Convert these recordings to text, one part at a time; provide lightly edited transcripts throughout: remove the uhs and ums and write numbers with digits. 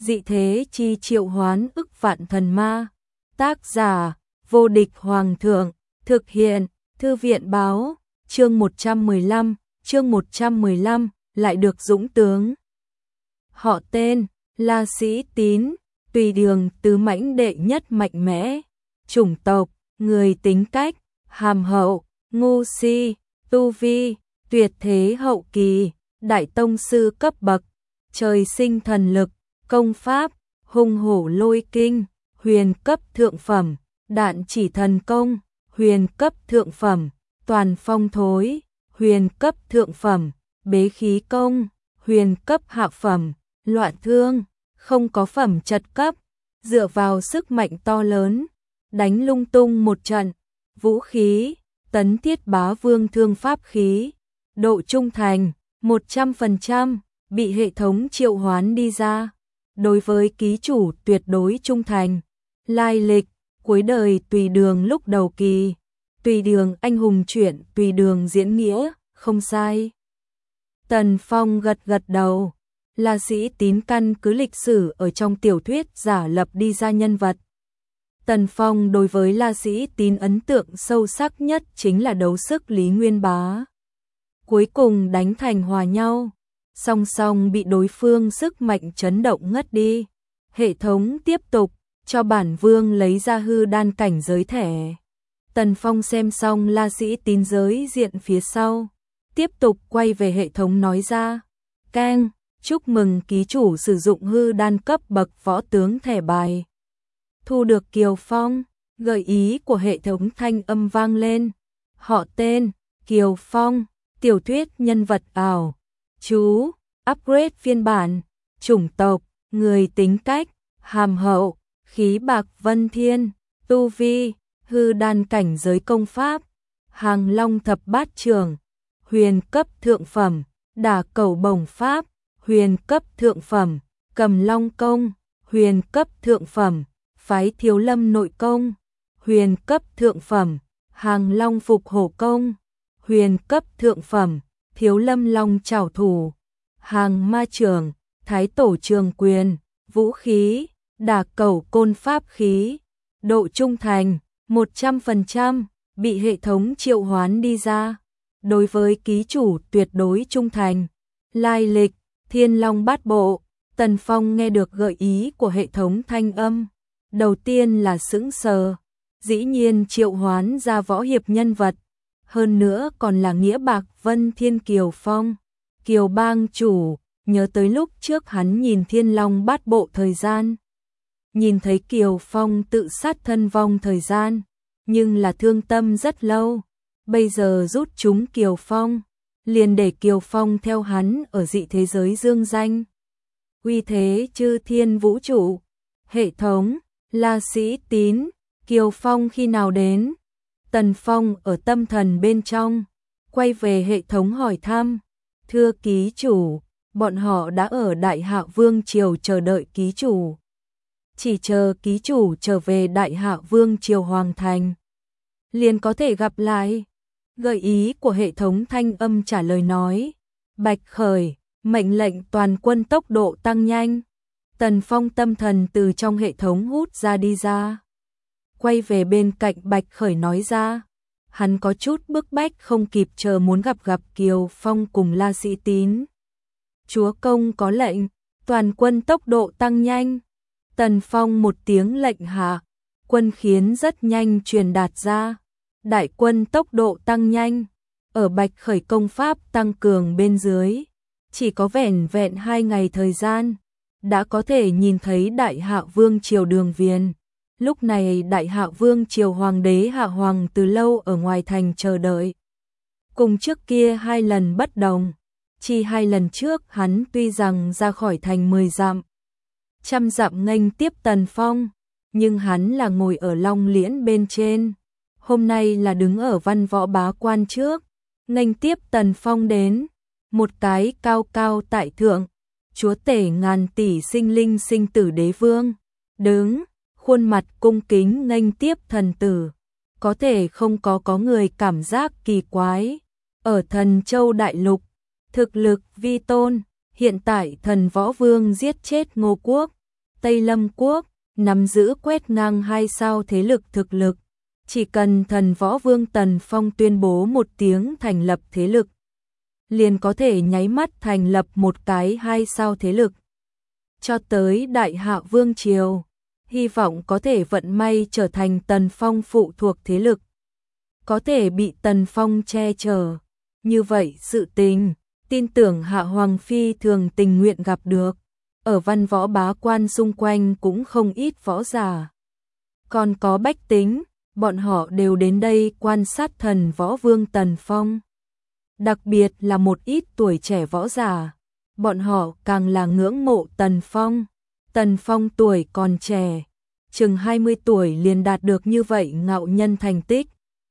dị thế chi triệu hoán ức vạn thần ma. Tác giả, vô địch hoàng thượng, thực hiện, thư viện báo, chương 115, lại được dũng tướng. Họ tên, La Sĩ Tín, Tùy Đường tứ mãnh đệ nhất mạnh mẽ, chủng tộc, người tính cách, hàm hậu, ngu si, tu vi, tuyệt thế hậu kỳ, đại tông sư cấp bậc, trời sinh thần lực, công pháp, hung hổ lôi kinh, huyền cấp thượng phẩm, đạn chỉ thần công, huyền cấp thượng phẩm, toàn phong thối, huyền cấp thượng phẩm, bế khí công, huyền cấp hạ phẩm, loạn thương, không có phẩm trật cấp, dựa vào sức mạnh to lớn, đánh lung tung một trận, vũ khí, tấn thiết bá vương thương pháp khí, độ trung thành, 100%, bị hệ thống triệu hoán đi ra. Đối với ký chủ tuyệt đối trung thành, lai lịch, cuối đời Tùy Đường lúc đầu kỳ, Tùy Đường anh hùng truyện, Tùy Đường diễn nghĩa, không sai. Tần Phong gật gật đầu, La Sĩ Tín căn cứ lịch sử ở trong tiểu thuyết giả lập đi ra nhân vật. Tần Phong đối với La Sĩ Tín ấn tượng sâu sắc nhất chính là đấu sức Lý Nguyên Bá. Cuối cùng đánh thành hòa nhau, song song bị đối phương sức mạnh chấn động ngất đi. Hệ thống tiếp tục cho bản vương lấy ra hư đan cảnh giới thẻ. Tần Phong xem xong La Sĩ Tín giới diện phía sau, tiếp tục quay về hệ thống nói ra, keng, chúc mừng ký chủ sử dụng hư đan cấp bậc võ tướng thẻ bài. Thu được Kiều Phong, gợi ý của hệ thống thanh âm vang lên. Họ tên, Kiều Phong, tiểu thuyết nhân vật ảo. Chú, upgrade phiên bản, chủng tộc, người tính cách, hàm hậu, khí bạc vân thiên, tu vi, hư đan cảnh giới công pháp, hàng long thập bát trường, huyền cấp thượng phẩm, đả cẩu bổng pháp, huyền cấp thượng phẩm, cầm long công, huyền cấp thượng phẩm, phái thiếu lâm nội công, huyền cấp thượng phẩm, hàng long phục hổ công, huyền cấp thượng phẩm, thiếu lâm long trảo thủ, hàng ma trường, thái tổ trường quyền, vũ khí, đả cẩu côn pháp khí, độ trung thành, 100%, bị hệ thống triệu hoán đi ra. Đối với ký chủ tuyệt đối trung thành, lai lịch, Thiên Long Bát Bộ. Tần Phong nghe được gợi ý của hệ thống thanh âm, đầu tiên là sững sờ, dĩ nhiên triệu hoán ra võ hiệp nhân vật, hơn nữa còn là nghĩa bạc Vân Thiên Kiều Phong, Kiều bang chủ. Nhớ tới lúc trước hắn nhìn Thiên Long Bát Bộ thời gian, nhìn thấy Kiều Phong tự sát thân vong thời gian, nhưng là thương tâm rất lâu, bây giờ rút chúng Kiều Phong, liền để Kiều Phong theo hắn ở dị thế giới dương danh. Uy thế chư thiên vũ trụ, hệ thống, La Sĩ Tín, Kiều Phong khi nào đến? Tần Phong ở tâm thần bên trong, quay về hệ thống hỏi thăm, thưa ký chủ, bọn họ đã ở Đại Hạ Vương Triều chờ đợi ký chủ. Chỉ chờ ký chủ trở về Đại Hạ Vương Triều Hoàng Thành, liền có thể gặp lại. Gợi ý của hệ thống thanh âm trả lời nói, Bạch Khởi, mệnh lệnh toàn quân tốc độ tăng nhanh. Tần Phong tâm thần từ trong hệ thống hút ra đi ra, quay về bên cạnh Bạch Khởi nói ra, hắn có chút bức bách không kịp chờ muốn gặp Kiều Phong cùng La Sĩ Tín. Chúa công có lệnh, toàn quân tốc độ tăng nhanh. Tần Phong một tiếng lệnh hạ, quân khiến rất nhanh truyền đạt ra. Đại quân tốc độ tăng nhanh, ở Bạch Khởi công pháp tăng cường bên dưới, chỉ có vẻn vẹn 2 ngày thời gian, đã có thể nhìn thấy Đại Hạ Vương Triều đường viền. Lúc này Đại Hạ Vương Triều Hoàng đế Hạ Hoàng từ lâu ở ngoài thành chờ đợi. Cùng trước kia 2 lần bất đồng, chỉ 2 lần trước hắn tuy rằng ra khỏi thành 10 dặm, trăm dặm nghênh tiếp Tần Phong, nhưng hắn là ngồi ở Long Liễn bên trên. Hôm nay là đứng ở Văn Võ Bá Quan trước, nghênh tiếp Tần Phong đến, một cái cao cao tại thượng, chúa tể ngàn tỷ sinh linh sinh tử đế vương, đứng, khuôn mặt cung kính nghênh tiếp thần tử, có thể không có người cảm giác kỳ quái. Ở Thần Châu Đại Lục, thực lực vi tôn, hiện tại Thần Võ Vương giết chết Ngô Quốc, Tây Lâm Quốc, nắm giữ quét ngang 2 sao thế lực thực lực. Chỉ cần Thần Võ Vương Tần Phong tuyên bố một tiếng thành lập thế lực, liền có thể nháy mắt thành lập một cái 2 sao thế lực. Cho tới Đại Hạ Vương Triều, hy vọng có thể vận may trở thành Tần Phong phụ thuộc thế lực, có thể bị Tần Phong che chở. Như vậy sự tình, tin tưởng Hạ Hoàng Phi thường tình nguyện gặp được. Ở văn võ bá quan xung quanh cũng không ít võ giả. Còn có bách tính, bọn họ đều đến đây quan sát Thần Võ Vương Tần Phong. Đặc biệt là một ít tuổi trẻ võ giả, bọn họ càng là ngưỡng mộ Tần Phong. Tần Phong tuổi còn trẻ, chừng 20 tuổi liền đạt được như vậy ngạo nhân thành tích.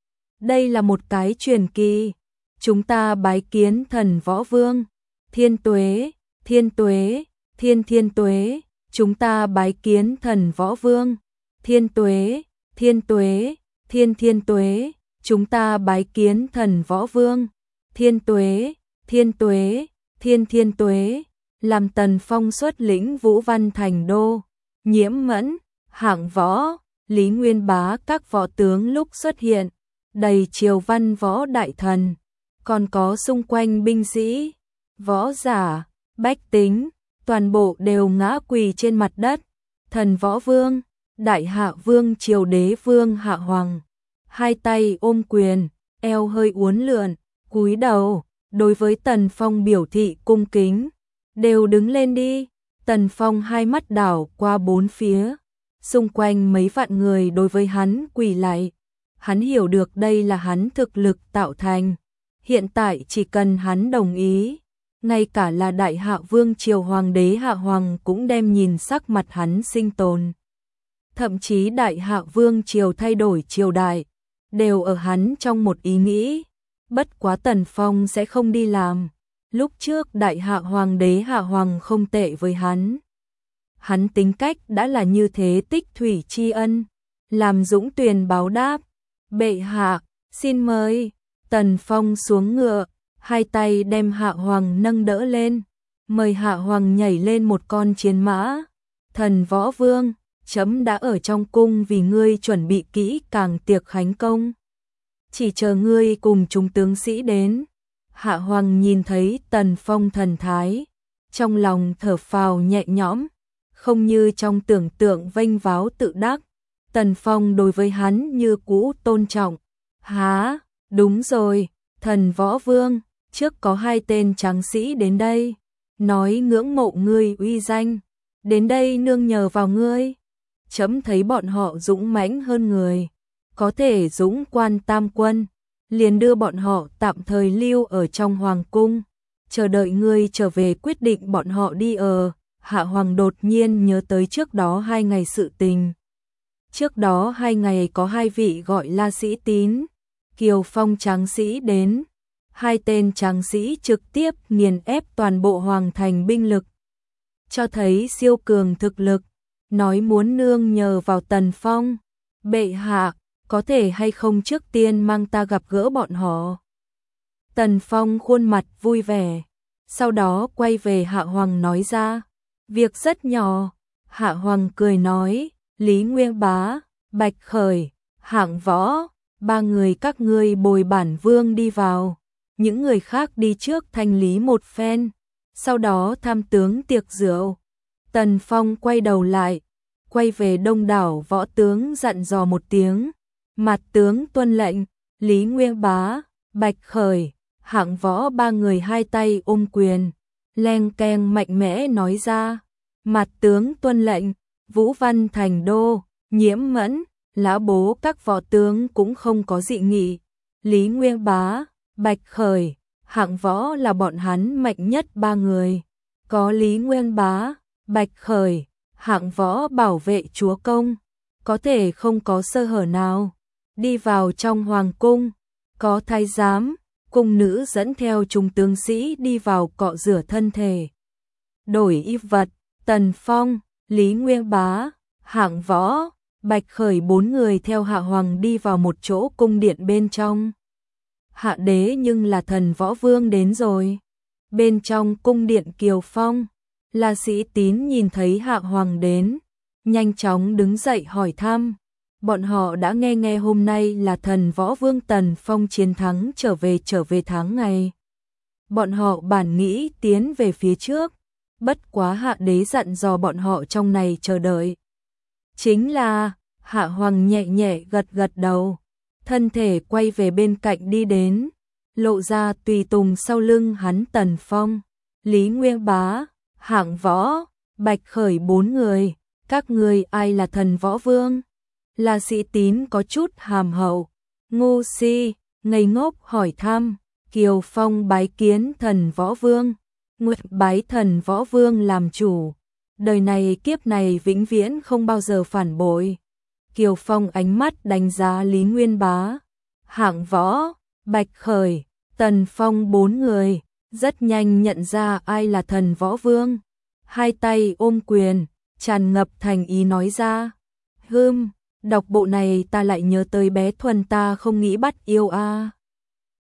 Đây là một cái truyền kỳ. Chúng ta bái kiến Thần Võ Vương. Thiên tuế, thiên tuế, thiên thiên tuế. Chúng ta bái kiến Thần Võ Vương. Thiên tuế, thiên tuế, thiên thiên tuế. Chúng ta bái kiến Thần Võ Vương. Thiên tuế, thiên tuế, thiên thiên tuế. Làm Tần Phong xuất lĩnh Vũ Văn thành đô, Nhiễm Mẫn, Hạng Võ, Lý Nguyên Bá các võ tướng lúc xuất hiện, đầy triều văn võ đại thần, còn có xung quanh binh sĩ, võ giả, bách tính, toàn bộ đều ngã quỳ trên mặt đất. Thần Võ Vương, Đại Hạ Vương Triều Đế Vương Hạ Hoàng, hai tay ôm quyền, eo hơi uốn lượn, cúi đầu, đối với Tần Phong biểu thị cung kính. Đều đứng lên đi. Tần Phong hai mắt đảo qua bốn phía, xung quanh mấy vạn người đối với hắn quỳ lạy. Hắn hiểu được đây là hắn thực lực tạo thành. Hiện tại chỉ cần hắn đồng ý, ngay cả là Đại Hạ Vương Triều Hoàng đế Hạ Hoàng cũng đem nhìn sắc mặt hắn sinh tồn. Thậm chí Đại Hạ Vương Triều thay đổi triều đại, đều ở hắn trong một ý nghĩ. Bất quá Tần Phong sẽ không đi làm. Lúc trước Đại Hạ Hoàng đế Hạ Hoàng không tệ với hắn. Hắn tính cách đã là như thế, tích thủy tri ân, làm dũng tuyền báo đáp. Bệ hạ, xin mời. Tần Phong xuống ngựa, hai tay đem Hạ Hoàng nâng đỡ lên, mời Hạ Hoàng nhảy lên một con chiến mã. Thần Võ Vương, chấm đã ở trong cung vì ngươi chuẩn bị kỹ càng tiệc khánh công, chỉ chờ ngươi cùng chúng tướng sĩ đến. Hạ Hoàng nhìn thấy Tần Phong thần thái, trong lòng thở phào nhẹ nhõm, không như trong tưởng tượng vênh váo tự đắc. Tần Phong đối với hắn như cũ tôn trọng. Há, đúng rồi, Thần Võ Vương, trước có hai tên tráng sĩ đến đây, nói ngưỡng mộ ngươi uy danh, đến đây nương nhờ vào ngươi. Chấm thấy bọn họ dũng mãnh hơn người, có thể dũng quan tam quân, liền đưa bọn họ tạm thời lưu ở trong hoàng cung, chờ đợi ngươi trở về quyết định bọn họ đi ở. Hạ Hoàng đột nhiên nhớ tới trước đó 2 ngày sự tình. Trước đó 2 ngày có 2 vị gọi là sĩ tín, Kiều Phong tráng sĩ đến. 2 tên tráng sĩ trực tiếp nghiền ép toàn bộ hoàng thành binh lực, cho thấy siêu cường thực lực, nói muốn nương nhờ vào Tần Phong. Bệ hạ, có thể hay không trước tiên mang ta gặp gỡ bọn họ? Tần Phong khuôn mặt vui vẻ, sau đó quay về Hạ Hoàng nói ra, việc rất nhỏ. Hạ Hoàng cười nói, Lý Nguyên Bá, Bạch Khởi, Hạng Võ, 3 người các ngươi bồi bản vương đi vào, những người khác đi trước thanh lý một phen, sau đó tham tướng tiệc rượu. Tần Phong quay đầu lại, quay về đông đảo võ tướng dặn dò một tiếng, mặt tướng tuân lệnh. Lý Nguyên Bá, Bạch Khởi, Hạng Võ 3 người hai tay ôm quyền, leng keng mạnh mẽ nói ra, mặt tướng tuân lệnh. Vũ Văn thành đô, Nhiễm Mẫn, Lã Bố các võ tướng cũng không có dị nghị. Lý Nguyên Bá, Bạch Khởi, Hạng Võ là bọn hắn mạnh nhất 3 người, có Lý Nguyên Bá, Bạch Khởi, Hạng Võ bảo vệ chúa công, có thể không có sơ hở nào. Đi vào trong hoàng cung, có thái giám, cung nữ dẫn theo chúng tướng sĩ đi vào cọ rửa thân thể, đổi y vật. Tần Phong, Lý Nguyên Bá, Hạng Võ, Bạch Khởi 4 người theo Hạ Hoàng đi vào một chỗ cung điện bên trong. Hạ đế nhưng là Thần Võ Vương đến rồi. Bên trong cung điện Kiều Phong, là sĩ tín nhìn thấy Hạ Hoàng đến, nhanh chóng đứng dậy hỏi thăm. Bọn họ đã nghe hôm nay là thần võ vương Tần Phong chiến thắng trở về tháng ngày. Bọn họ bản nghĩ tiến về phía trước, bất quá hạ đế dặn dò bọn họ trong này chờ đợi. Chính là, Hạ Hoàng nhẹ nhẹ gật đầu, thân thể quay về bên cạnh đi đến, lộ ra tùy tùng sau lưng hắn Tần Phong, Lý Nguyên Bá, Hạng Võ, Bạch Khởi 4 người, các người ai là thần võ vương? La Sĩ Tín có chút hàm hậu, ngu si, ngây ngốc hỏi thăm, Kiều Phong bái kiến thần võ vương, nguyện bái thần võ vương làm chủ, đời này kiếp này vĩnh viễn không bao giờ phản bội. Kiều Phong ánh mắt đánh giá Lý Nguyên Bá, Hạng Võ, Bạch Khởi, Tần Phong 4 người, rất nhanh nhận ra ai là thần võ vương, hai tay ôm quyền, tràn ngập thành ý nói ra, đọc bộ này ta lại nhớ tới bé Thuần ta không nghĩ bắt yêu a.